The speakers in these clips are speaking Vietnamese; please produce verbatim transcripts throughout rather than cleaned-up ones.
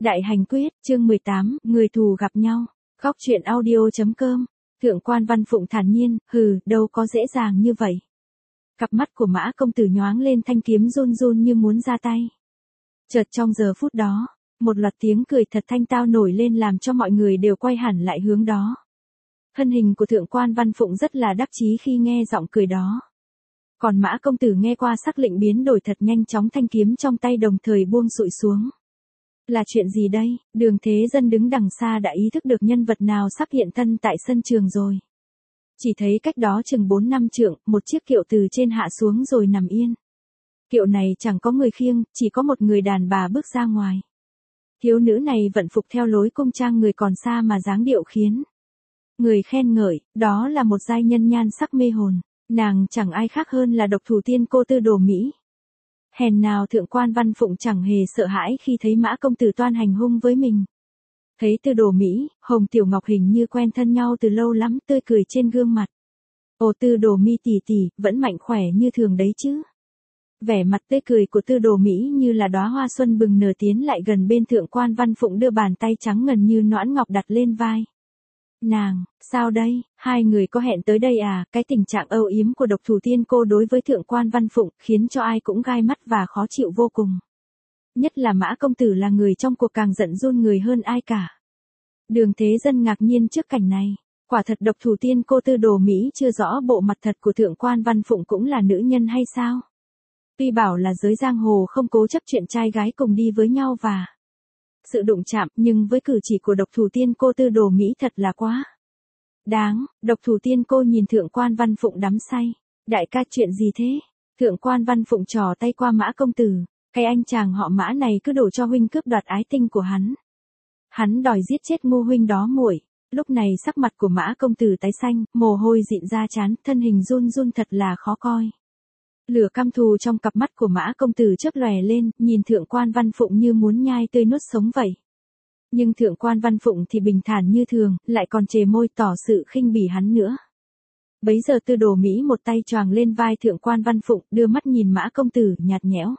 Đại hành quyết, chương mười tám, người thù gặp nhau. Góc truyện audio chấm com. Thượng quan Văn Phụng thản nhiên, hừ, đâu có dễ dàng như vậy. Cặp mắt của Mã công tử nhoáng lên, thanh kiếm run run như muốn ra tay. Chợt trong giờ phút đó, một loạt tiếng cười thật thanh tao nổi lên làm cho mọi người đều quay hẳn lại hướng đó. Thân hình của thượng quan Văn Phụng rất là đắc chí khi nghe giọng cười đó. Còn Mã công tử nghe qua sắc lệnh biến đổi thật nhanh chóng, thanh kiếm trong tay đồng thời buông sụi xuống. Là chuyện gì đây? Đường Thế Dân đứng đằng xa đã ý thức được nhân vật nào sắp hiện thân tại sân trường rồi. Chỉ thấy cách đó chừng bốn năm trượng, một chiếc kiệu từ trên hạ xuống rồi nằm yên. Kiệu này chẳng có người khiêng, chỉ có một người đàn bà bước ra ngoài. Thiếu nữ này vận phục theo lối cung trang người còn xa mà dáng điệu khiến người khen ngợi, đó là một giai nhân nhan sắc mê hồn. Nàng chẳng ai khác hơn là độc thủ tiên cô Tư Đồ Mỹ. Hèn nào thượng quan Văn Phụng chẳng hề sợ hãi khi thấy Mã công tử toan hành hung với mình. Thấy Tư Đồ Mỹ, Hồng Tiểu Ngọc hình như quen thân nhau từ lâu lắm, tươi cười trên gương mặt. Ồ Tư Đồ Mi tỷ tỷ, vẫn mạnh khỏe như thường đấy chứ? Vẻ mặt tươi cười của Tư Đồ Mỹ như là đóa hoa xuân bừng nở, tiến lại gần bên thượng quan Văn Phụng, đưa bàn tay trắng ngần như nõn ngọc đặt lên vai nàng. Sao đây, hai người có hẹn tới đây à? Cái tình trạng âu yếm của độc thủ tiên cô đối với thượng quan Văn Phụng khiến cho ai cũng gai mắt và khó chịu vô cùng. Nhất là Mã công tử là người trong cuộc càng giận run người hơn ai cả. Đường Thế Dân ngạc nhiên trước cảnh này. Quả thật độc thủ tiên cô Tư Đồ Mỹ chưa rõ bộ mặt thật của thượng quan Văn Phụng cũng là nữ nhân hay sao? Tuy bảo là giới giang hồ không cố chấp chuyện trai gái cùng đi với nhau và sự đụng chạm, nhưng với cử chỉ của độc thủ tiên cô Tư Đồ Mỹ thật là quá đáng. Độc thủ tiên cô nhìn thượng quan Văn Phụng đắm say. Đại ca, chuyện gì thế? Thượng quan Văn Phụng trò tay qua Mã công tử. Cái anh chàng họ Mã này cứ đổ cho huynh cướp đoạt ái tinh của hắn. Hắn đòi giết chết Ngô huynh đó muội. Lúc này sắc mặt của Mã công tử tái xanh, mồ hôi dịn ra trán, thân hình run run thật là khó coi. Lửa căm thù trong cặp mắt của Mã công tử chớp lòe lên, nhìn thượng quan Văn Phụng như muốn nhai tươi nuốt sống vậy. Nhưng thượng quan Văn Phụng thì bình thản như thường, lại còn chề môi tỏ sự khinh bỉ hắn nữa. Bấy giờ Tư Đồ Mỹ một tay choàng lên vai thượng quan Văn Phụng, đưa mắt nhìn Mã công tử nhạt nhẽo.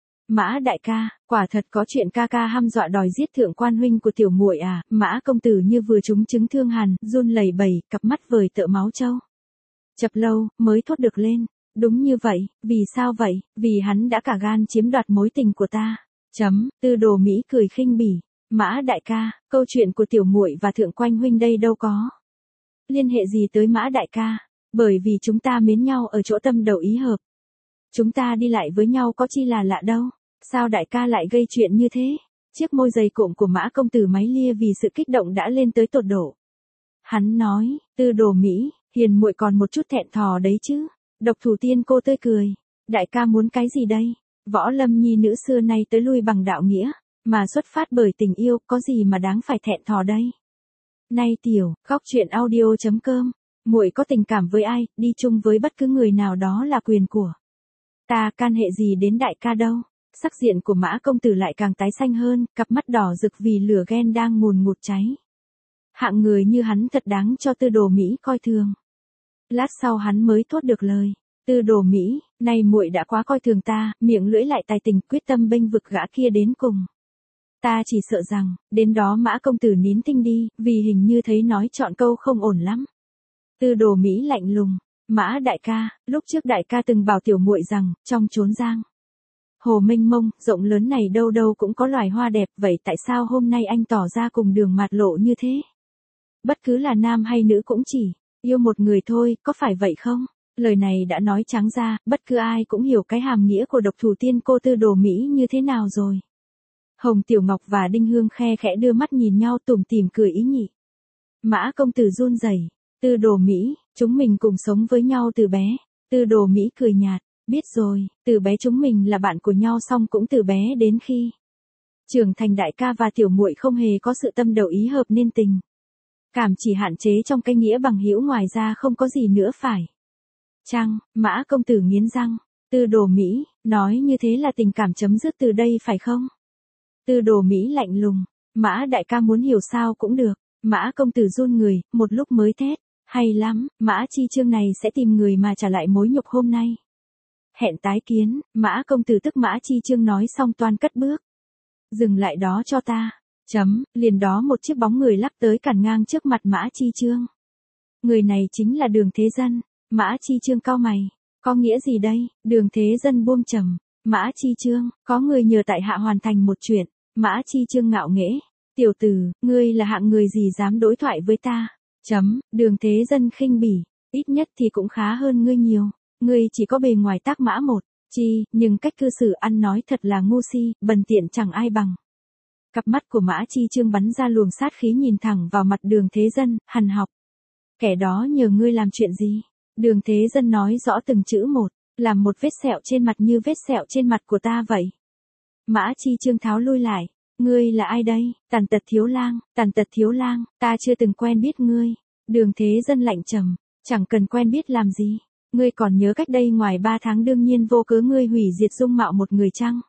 Mã đại ca, quả thật có chuyện ca ca hăm dọa đòi giết thượng quan huynh của tiểu muội à? Mã công tử như vừa trúng chứng thương hàn, run lẩy bẩy, cặp mắt vời tợ máu trâu. Chập lâu, mới thốt được lên. Đúng như vậy, vì sao vậy? Vì hắn đã cả gan chiếm đoạt mối tình của ta. Chấm, Tư Đồ Mỹ cười khinh bỉ. Mã đại ca, câu chuyện của tiểu muội và thượng quan huynh đây đâu có liên hệ gì tới Mã đại ca, bởi vì chúng ta mến nhau ở chỗ tâm đầu ý hợp. Chúng ta đi lại với nhau có chi là lạ đâu. Sao đại ca lại gây chuyện như thế? Chiếc môi dày cộm của Mã công tử máy lia vì sự kích động đã lên tới tột độ. Hắn nói, Tư Đồ Mỹ, hiền muội còn một chút thẹn thò đấy chứ. Độc thủ tiên cô tươi cười. Đại ca muốn cái gì đây? Võ lâm nhi nữ xưa nay tới lui bằng đạo nghĩa, mà xuất phát bởi tình yêu, có gì mà đáng phải thẹn thò đây? Này tiểu, góc truyện audio chấm com, muội có tình cảm với ai, đi chung với bất cứ người nào đó là quyền của ta, can hệ gì đến đại ca đâu. Sắc diện của Mã công tử lại càng tái xanh hơn, cặp mắt đỏ rực vì lửa ghen đang ngùn ngụt cháy. Hạng người như hắn thật đáng cho Tư Đồ Mỹ coi thường. Lát sau hắn mới thốt được lời. Tư Đồ Mỹ, này muội đã quá coi thường ta, miệng lưỡi lại tài tình, quyết tâm bênh vực gã kia đến cùng. Ta chỉ sợ rằng, đến đó Mã công tử nín thinh đi, vì hình như thấy nói chọn câu không ổn lắm. Tư Đồ Mỹ lạnh lùng. Mã đại ca, lúc trước đại ca từng bảo tiểu muội rằng, trong chốn giang hồ mênh mông, rộng lớn này đâu đâu cũng có loài hoa đẹp, vậy tại sao hôm nay anh tỏ ra cùng đường mạt lộ như thế? Bất cứ là nam hay nữ cũng chỉ yêu một người thôi, có phải vậy không? Lời này đã nói trắng ra, bất cứ ai cũng hiểu cái hàm nghĩa của độc thủ tiên cô Tư Đồ Mỹ như thế nào rồi. Hồng Tiểu Ngọc và Đinh Hương khe khẽ đưa mắt nhìn nhau tủm tỉm cười ý nhị. Mã công tử run rẩy. Tư Đồ Mỹ, chúng mình cùng sống với nhau từ bé. Tư Đồ Mỹ cười nhạt. Biết rồi, từ bé chúng mình là bạn của nhau, xong cũng từ bé đến khi trưởng thành đại ca và tiểu muội không hề có sự tâm đầu ý hợp nên tình cảm chỉ hạn chế trong cái nghĩa bằng hữu, ngoài ra không có gì nữa phải chăng? Mã công tử nghiến răng. Tư Đồ Mỹ, nói như thế là tình cảm chấm dứt từ đây phải không? Tư Đồ Mỹ lạnh lùng. Mã đại ca muốn hiểu sao cũng được. Mã công tử run người, một lúc mới thét. Hay lắm, Mã Chi Chương này sẽ tìm người mà trả lại mối nhục hôm nay. Hẹn tái kiến. Mã công tử tức Mã Chi Chương nói xong toan cất bước. Dừng lại đó cho ta. Chấm, liền đó một chiếc bóng người lắc tới cản ngang trước mặt Mã Chi Chương. Người này chính là Đường Thế Dân. Mã Chi Chương cau mày. Có nghĩa gì đây? Đường Thế Dân buông trầm. Mã Chi Chương, có người nhờ tại hạ hoàn thành một chuyện. Mã Chi Chương ngạo nghễ. Tiểu tử, ngươi là hạng người gì dám đối thoại với ta? Chấm, Đường Thế Dân khinh bỉ. Ít nhất thì cũng khá hơn ngươi nhiều. Ngươi chỉ có bề ngoài tác mã một. Chi, nhưng cách cư xử ăn nói thật là ngu si, bần tiện chẳng ai bằng. Cặp mắt của Mã Chi Chương bắn ra luồng sát khí nhìn thẳng vào mặt Đường Thế Dân, hằn học. Kẻ đó nhờ ngươi làm chuyện gì? Đường Thế Dân nói rõ từng chữ một, làm một vết sẹo trên mặt như vết sẹo trên mặt của ta vậy. Mã Chi Chương tháo lui lại. Ngươi là ai đây? Tàn tật thiếu lang, tàn tật thiếu lang, ta chưa từng quen biết ngươi. Đường Thế Dân lạnh trầm, chẳng cần quen biết làm gì. Ngươi còn nhớ cách đây ngoài ba tháng đương nhiên vô cớ ngươi hủy diệt dung mạo một người chăng?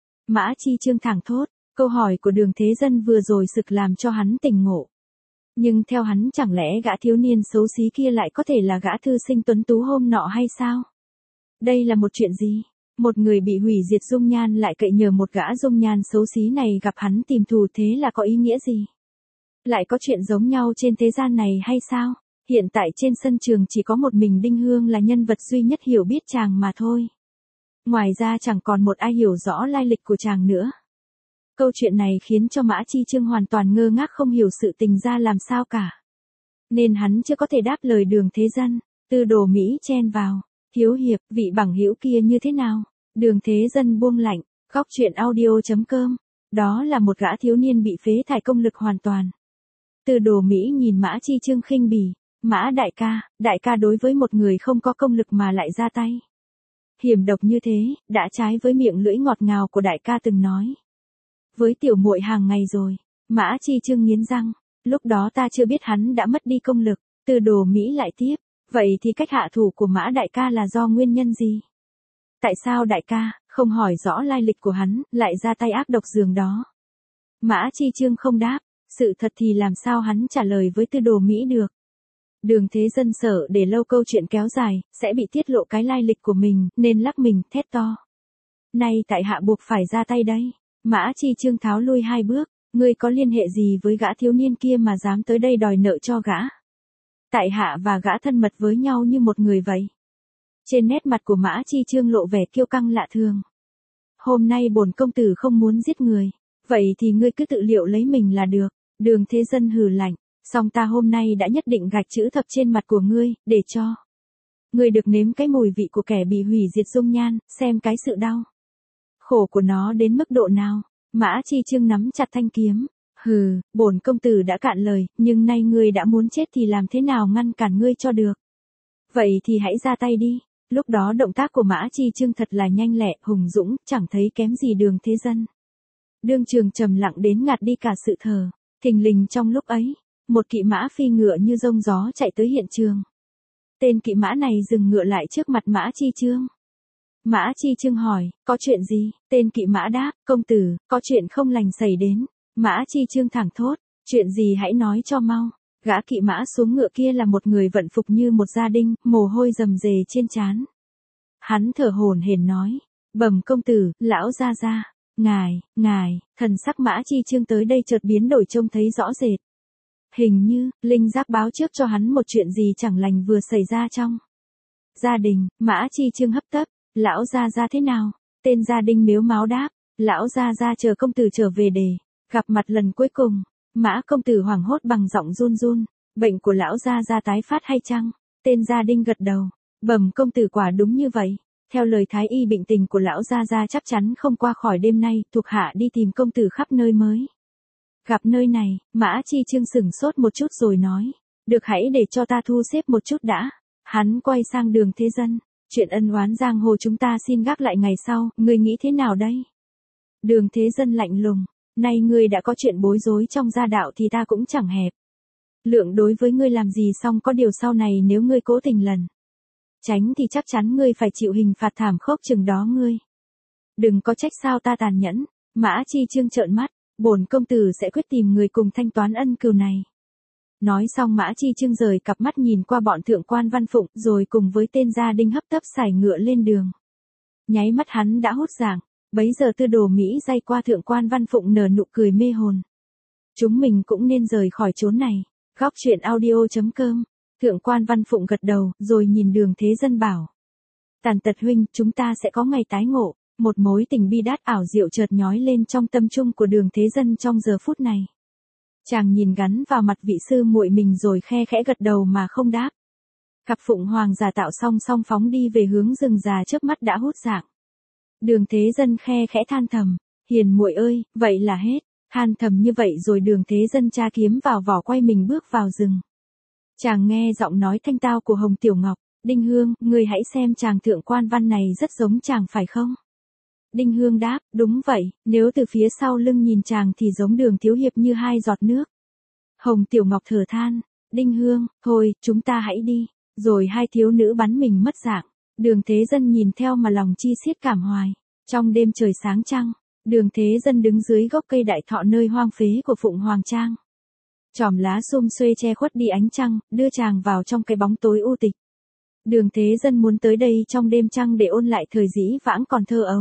Mã Chi Chương thẳng thốt, câu hỏi của Đường Thế Dân vừa rồi sực làm cho hắn tỉnh ngộ. Nhưng theo hắn chẳng lẽ gã thiếu niên xấu xí kia lại có thể là gã thư sinh tuấn tú hôm nọ hay sao? Đây là một chuyện gì? Một người bị hủy diệt dung nhan lại cậy nhờ một gã dung nhan xấu xí này gặp hắn tìm thù, thế là có ý nghĩa gì? Lại có chuyện giống nhau trên thế gian này hay sao? Hiện tại trên sân trường chỉ có một mình Đinh Hương là nhân vật duy nhất hiểu biết chàng mà thôi. Ngoài ra chẳng còn một ai hiểu rõ lai lịch của chàng nữa. Câu chuyện này khiến cho Mã Chi Chương hoàn toàn ngơ ngác không hiểu sự tình ra làm sao cả. Nên hắn chưa có thể đáp lời Đường Thế Dân. Tư Đồ Mỹ chen vào. Thiếu hiệp, vị bằng hữu kia như thế nào? Đường Thế Dân buông lạnh. Góc truyện audio chấm com. Đó là một gã thiếu niên bị phế thải công lực hoàn toàn. Tư Đồ Mỹ nhìn Mã Chi Chương khinh bỉ. Mã đại ca, đại ca đối với một người không có công lực mà lại ra tay. Hiểm độc như thế, đã trái với miệng lưỡi ngọt ngào của đại ca từng nói. Với tiểu muội hàng ngày rồi. Mã Chi Chương nghiến răng. Lúc đó ta chưa biết hắn đã mất đi công lực. Tư Đồ Mỹ lại tiếp. Vậy thì cách hạ thủ của Mã đại ca là do nguyên nhân gì? Tại sao đại ca, không hỏi rõ lai lịch của hắn, lại ra tay ác độc dường đó? Mã Chi Chương không đáp. Sự thật thì làm sao hắn trả lời với Tư Đồ Mỹ được? Đường Thế Dân sợ để lâu câu chuyện kéo dài, sẽ bị tiết lộ cái lai lịch của mình, nên lắc mình, thét to. Nay tại hạ buộc phải ra tay đây. Mã Chi Chương tháo lui hai bước. Ngươi có liên hệ gì với gã thiếu niên kia mà dám tới đây đòi nợ cho gã? Tại hạ và gã thân mật với nhau như một người vậy. Trên nét mặt của Mã Chi Chương lộ vẻ kiêu căng lạ thường. Hôm nay bổn công tử không muốn giết người. Vậy thì ngươi cứ tự liệu lấy mình là được. Đường Thế Dân hừ lạnh. Song ta hôm nay đã nhất định gạch chữ thập trên mặt của ngươi, để cho ngươi được nếm cái mùi vị của kẻ bị hủy diệt dung nhan, xem cái sự đau khổ của nó đến mức độ nào. Mã Chi Chương nắm chặt thanh kiếm. Hừ, bổn công tử đã cạn lời, nhưng nay ngươi đã muốn chết thì làm thế nào ngăn cản ngươi cho được? Vậy thì hãy ra tay đi. Lúc đó động tác của Mã Chi Chương thật là nhanh lẹ, hùng dũng, chẳng thấy kém gì Đường Thế Dân. Đương trường trầm lặng đến ngạt đi cả sự thờ. Thình lình trong lúc ấy, một kỵ mã phi ngựa như rông gió chạy tới hiện trường. Tên kỵ mã này dừng ngựa lại trước mặt Mã Chi Chương. Mã Chi Chương hỏi, có chuyện gì? Tên kỵ mã đáp, công tử, có chuyện không lành xảy đến. Mã Chi Chương thẳng thốt, chuyện gì hãy nói cho mau. Gã kỵ mã xuống ngựa kia là một người vận phục như một gia đình, mồ hôi rầm rề trên trán. Hắn thở hổn hển nói, bẩm công tử, lão gia gia, ngài, ngài, thần sắc Mã Chi Chương tới đây chợt biến đổi trông thấy rõ rệt. Hình như, linh giác báo trước cho hắn một chuyện gì chẳng lành vừa xảy ra trong gia đình. Mã Chi Chương hấp tấp, lão gia gia thế nào? Tên gia đình mếu máo đáp, lão gia gia chờ công tử trở về để gặp mặt lần cuối cùng. Mã công tử hoảng hốt bằng giọng run run, bệnh của lão gia gia tái phát hay chăng? Tên gia đình gật đầu, bẩm công tử quả đúng như vậy. Theo lời thái y bệnh tình của lão gia gia chắc chắn không qua khỏi đêm nay, thuộc hạ đi tìm công tử khắp nơi mới gặp nơi này. Mã Chi Chương sửng sốt một chút rồi nói, được, hãy để cho ta thu xếp một chút đã. Hắn quay sang Đường Thế Dân, chuyện ân oán giang hồ chúng ta xin gác lại ngày sau, ngươi nghĩ thế nào đây? Đường Thế Dân lạnh lùng, nay ngươi đã có chuyện bối rối trong gia đạo thì ta cũng chẳng hẹp lượng đối với ngươi làm gì, xong có điều sau này nếu ngươi cố tình lần tránh thì chắc chắn ngươi phải chịu hình phạt thảm khốc chừng đó ngươi. Đừng có trách sao ta tàn nhẫn. Mã Chi Chương trợn mắt, bổn công tử sẽ quyết tìm người cùng thanh toán ân cừu này. Nói xong Mã Chi Chương rời cặp mắt nhìn qua bọn thượng quan Văn Phụng, rồi cùng với tên gia đình hấp tấp xài ngựa lên đường. Nháy mắt hắn đã hốt giảng, bấy giờ Tư Đồ Mỹ day qua thượng quan Văn Phụng nở nụ cười mê hồn. Chúng mình cũng nên rời khỏi chốn này. Góc chuyện audio chấm com. Thượng quan Văn Phụng gật đầu, rồi nhìn Đường Thế Dân bảo. Tàn Tật huynh, chúng ta sẽ có ngày tái ngộ. Một mối tình bi đát ảo diệu chợt nhói lên trong tâm trung của Đường Thế Dân trong giờ phút này. Chàng nhìn gắn vào mặt vị sư muội mình rồi khe khẽ gật đầu mà không đáp. Cặp phụng hoàng giả tạo song song phóng đi về hướng rừng già trước mắt đã hút dạng. Đường Thế Dân khe khẽ than thầm, hiền muội ơi, vậy là hết. Than thầm như vậy rồi Đường Thế Dân tra kiếm vào vỏ quay mình bước vào rừng. Chàng nghe giọng nói thanh tao của Hồng Tiểu Ngọc, Đinh Hương, ngươi hãy xem chàng thượng quan văn này rất giống chàng phải không? Đinh Hương đáp, đúng vậy, nếu từ phía sau lưng nhìn chàng thì giống Đường thiếu hiệp như hai giọt nước. Hồng Tiểu Ngọc thở than, Đinh Hương, thôi, chúng ta hãy đi. Rồi hai thiếu nữ bắn mình mất dạng. Đường Thế Dân nhìn theo mà lòng chi xiết cảm hoài. Trong đêm trời sáng trăng, Đường Thế Dân đứng dưới gốc cây đại thọ nơi hoang phế của Phụng Hoàng Trang. Chòm lá sum xuê che khuất đi ánh trăng, đưa chàng vào trong cái bóng tối u tịch. Đường Thế Dân muốn tới đây trong đêm trăng để ôn lại thời dĩ vãng còn thơ ấu.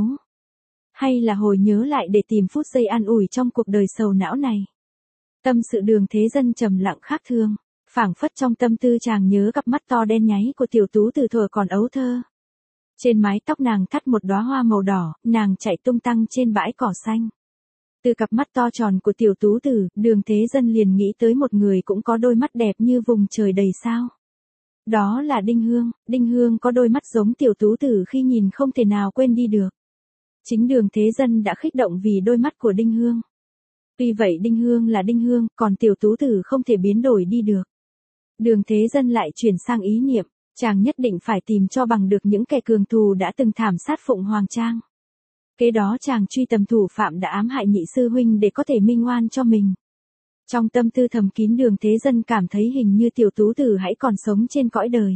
Hay là hồi nhớ lại để tìm phút giây an ủi trong cuộc đời sầu não này. Tâm sự Đường Thế Dân trầm lặng khác thường. Phảng phất trong tâm tư chàng nhớ cặp mắt to đen nháy của tiểu tú từ thuở còn ấu thơ. Trên mái tóc nàng thắt một đóa hoa màu đỏ, nàng chạy tung tăng trên bãi cỏ xanh. Từ cặp mắt to tròn của tiểu tú tử, Đường Thế Dân liền nghĩ tới một người cũng có đôi mắt đẹp như vùng trời đầy sao. Đó là Đinh Hương. Đinh Hương có đôi mắt giống tiểu tú tử khi nhìn không thể nào quên đi được. Chính Đường Thế Dân đã khích động vì đôi mắt của Đinh Hương. Tuy vậy Đinh Hương là Đinh Hương, còn tiểu tú tử không thể biến đổi đi được. Đường Thế Dân lại chuyển sang ý niệm, chàng nhất định phải tìm cho bằng được những kẻ cường thù đã từng thảm sát Phụng Hoàng Trang. Kế đó chàng truy tầm thủ phạm đã ám hại nhị sư huynh để có thể minh oan cho mình. Trong tâm tư thầm kín Đường Thế Dân cảm thấy hình như tiểu tú tử hãy còn sống trên cõi đời.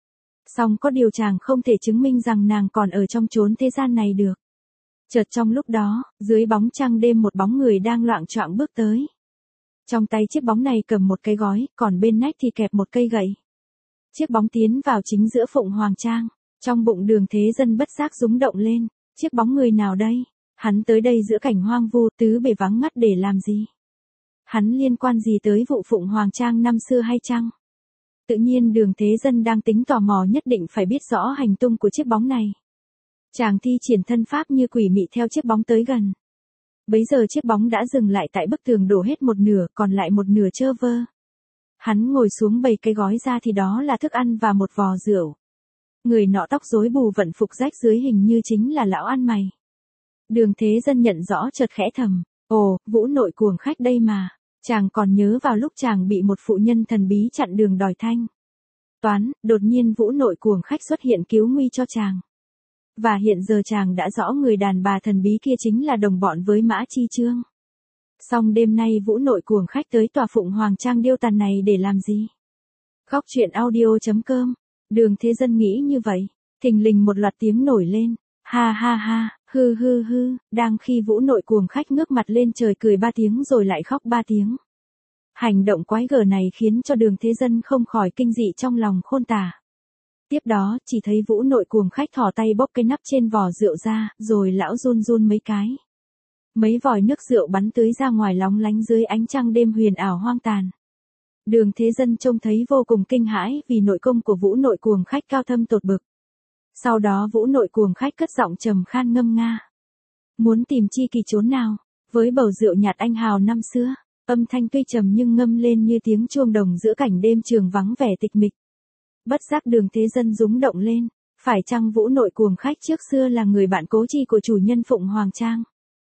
Song có điều chàng không thể chứng minh rằng nàng còn ở trong chốn thế gian này được. Chợt trong lúc đó, dưới bóng trăng đêm một bóng người đang loạng choạng bước tới. Trong tay chiếc bóng này cầm một cái gói, còn bên nách thì kẹp một cây gậy. Chiếc bóng tiến vào chính giữa Phụng Hoàng Trang. Trong bụng Đường Thế Dân bất giác rúng động lên. Chiếc bóng người nào đây? Hắn tới đây giữa cảnh hoang vu tứ bề vắng ngắt để làm gì? Hắn liên quan gì tới vụ Phụng Hoàng Trang năm xưa hay chăng? Tự nhiên Đường Thế Dân đang tính tò mò nhất định phải biết rõ hành tung của chiếc bóng này. Chàng thi triển thân pháp như quỷ mị theo chiếc bóng tới gần. Bấy giờ chiếc bóng đã dừng lại tại bức tường đổ hết một nửa, còn lại một nửa trơ vơ. Hắn ngồi xuống bày cái gói ra thì đó là thức ăn và một vò rượu. Người nọ tóc rối bù vận phục rách dưới hình như chính là lão ăn mày. Đường Thế Dân nhận rõ chợt khẽ thầm, ồ, Vũ nội cuồng khách đây mà. Chàng còn nhớ vào lúc chàng bị một phụ nhân thần bí chặn đường đòi thanh toán, đột nhiên Vũ nội cuồng khách xuất hiện cứu nguy cho chàng. Và hiện giờ chàng đã rõ người đàn bà thần bí kia chính là đồng bọn với Mã Chi Chương. Song đêm nay Vũ nội cuồng khách tới tòa Phụng Hoàng Trang điêu tàn này để làm gì? Góc chuyện audio chấm com. Đường Thế Dân nghĩ như vậy. Thình lình một loạt tiếng nổi lên. Ha ha ha, hư hư hư. Đang khi Vũ nội cuồng khách ngước mặt lên trời cười ba tiếng rồi lại khóc ba tiếng. Hành động quái gở này khiến cho Đường Thế Dân không khỏi kinh dị trong lòng khôn tả. Tiếp đó, chỉ thấy Vũ nội cuồng khách thò tay bóp cái nắp trên vò rượu ra, rồi lão run run mấy cái. Mấy vòi nước rượu bắn tưới ra ngoài lóng lánh dưới ánh trăng đêm huyền ảo hoang tàn. Đường Thế Dân trông thấy vô cùng kinh hãi vì nội công của Vũ nội cuồng khách cao thâm tột bực. Sau đó Vũ nội cuồng khách cất giọng trầm khan ngâm nga. Muốn tìm chi kỳ chốn nào, với bầu rượu nhạt anh hào năm xưa, âm thanh tuy trầm nhưng ngâm lên như tiếng chuông đồng giữa cảnh đêm trường vắng vẻ tịch mịch. Bất giác Đường Thế Dân rúng động lên, phải chăng Vũ nội cuồng khách trước xưa là người bạn cố chi của chủ nhân Phụng Hoàng Trang?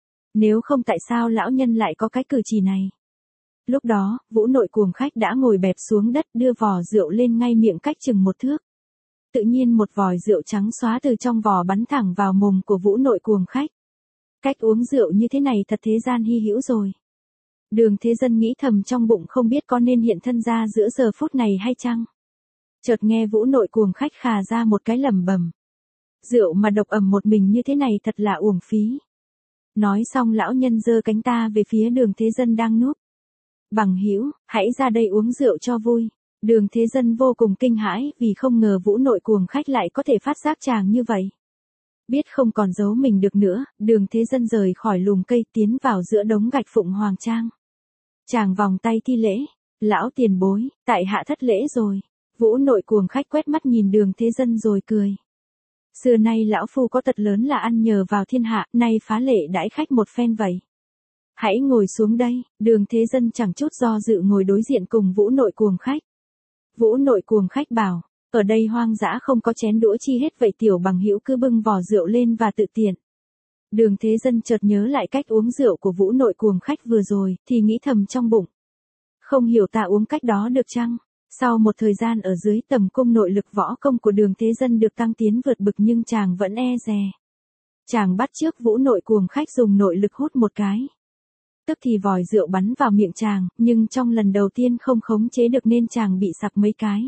Nếu không tại sao lão nhân lại có cái cử chỉ này? Lúc đó, Vũ nội cuồng khách đã ngồi bẹp xuống đất đưa vò rượu lên ngay miệng cách chừng một thước. Tự nhiên một vòi rượu trắng xóa từ trong vò bắn thẳng vào mồm của Vũ nội cuồng khách. Cách uống rượu như thế này thật thế gian hy hữu rồi. Đường Thế Dân nghĩ thầm trong bụng không biết có nên hiện thân ra giữa giờ phút này hay chăng. Chợt nghe Vũ nội cuồng khách khà ra một cái lẩm bẩm. Rượu mà độc ẩm một mình như thế này thật là uổng phí. Nói xong lão nhân giơ cánh ta về phía Đường Thế Dân đang núp. Bằng hữu, hãy ra đây uống rượu cho vui. Đường Thế Dân vô cùng kinh hãi vì không ngờ Vũ nội cuồng khách lại có thể phát giác chàng như vậy. Biết không còn giấu mình được nữa, Đường Thế Dân rời khỏi lùm cây tiến vào giữa đống gạch Phụng Hoàng Trang. Chàng vòng tay thi lễ. Lão tiền bối, tại hạ thất lễ rồi. Vũ nội cuồng khách quét mắt nhìn Đường Thế Dân rồi cười. Xưa nay lão phu có tật lớn là ăn nhờ vào thiên hạ, nay phá lệ đãi khách một phen vậy. Hãy ngồi xuống đây. Đường Thế Dân chẳng chút do dự ngồi đối diện cùng Vũ nội cuồng khách. Vũ nội cuồng khách bảo, ở đây hoang dã không có chén đũa chi hết vậy tiểu bằng hữu cứ bưng vò rượu lên và tự tiện. Đường Thế Dân chợt nhớ lại cách uống rượu của Vũ nội cuồng khách vừa rồi, thì nghĩ thầm trong bụng. Không hiểu ta uống cách đó được chăng? Sau một thời gian ở dưới tầm cung nội lực võ công của Đường Thế Dân được tăng tiến vượt bực nhưng chàng vẫn e dè. Chàng bắt chước Vũ nội cuồng khách dùng nội lực hút một cái. Tức thì vòi rượu bắn vào miệng chàng, nhưng trong lần đầu tiên không khống chế được nên chàng bị sặc mấy cái.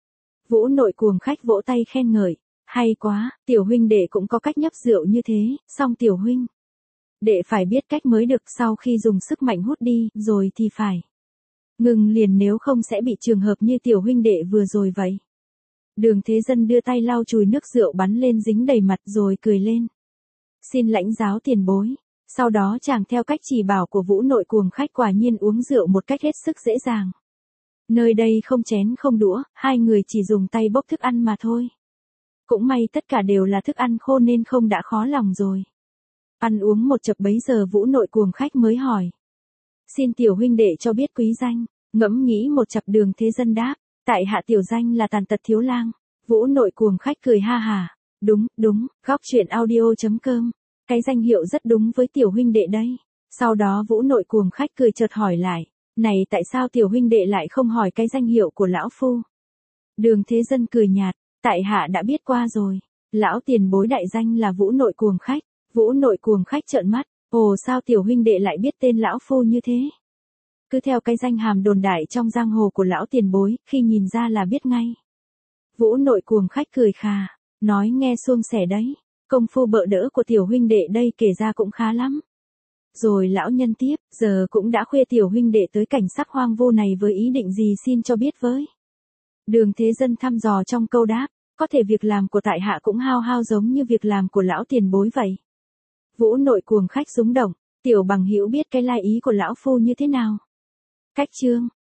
Vũ nội cuồng khách vỗ tay khen ngợi. Hay quá, tiểu huynh đệ cũng có cách nhấp rượu như thế, song tiểu huynh đệ phải biết cách mới được, sau khi dùng sức mạnh hút đi, rồi thì phải ngừng liền, nếu không sẽ bị trường hợp như tiểu huynh đệ vừa rồi vậy. Đường Thế Dân đưa tay lau chùi nước rượu bắn lên dính đầy mặt rồi cười lên. Xin lãnh giáo tiền bối. Sau đó chàng theo cách chỉ bảo của Vũ nội cuồng khách quả nhiên uống rượu một cách hết sức dễ dàng. Nơi đây không chén không đũa, hai người chỉ dùng tay bốc thức ăn mà thôi. Cũng may tất cả đều là thức ăn khô nên không đã khó lòng rồi. Ăn uống một chập bấy giờ Vũ nội cuồng khách mới hỏi. Xin tiểu huynh đệ cho biết quý danh. Ngẫm nghĩ một chập Đường Thế Dân đáp. Tại hạ tiểu danh là Tàn Tật Thiếu Lang. Vũ nội cuồng khách cười ha hà. Đúng, đúng, góc truyện audio chấm com. Cái danh hiệu rất đúng với tiểu huynh đệ đây. Sau đó Vũ nội cuồng khách cười chợt hỏi lại. Này tại sao tiểu huynh đệ lại không hỏi cái danh hiệu của lão phu? Đường Thế Dân cười nhạt. Tại hạ đã biết qua rồi. Lão tiền bối đại danh là Vũ nội cuồng khách. Vũ nội cuồng khách trợn mắt. Ồ sao tiểu huynh đệ lại biết tên lão phu như thế? Cứ theo cái danh hàm đồn đại trong giang hồ của lão tiền bối, khi nhìn ra là biết ngay. Vũ nội cuồng khách cười khà. Nói nghe suông sẻ đấy. Công phu bợ đỡ của tiểu huynh đệ đây kể ra cũng khá lắm. Rồi lão nhân tiếp, giờ cũng đã khuya tiểu huynh đệ tới cảnh sắc hoang vu này với ý định gì xin cho biết với. Đường Thế Dân thăm dò trong câu đáp, có thể việc làm của tại hạ cũng hao hao giống như việc làm của lão tiền bối vậy. Vũ nội cuồng khách rúng động, tiểu bằng hữu biết cái lai ý của lão phu như thế nào? Cách chương,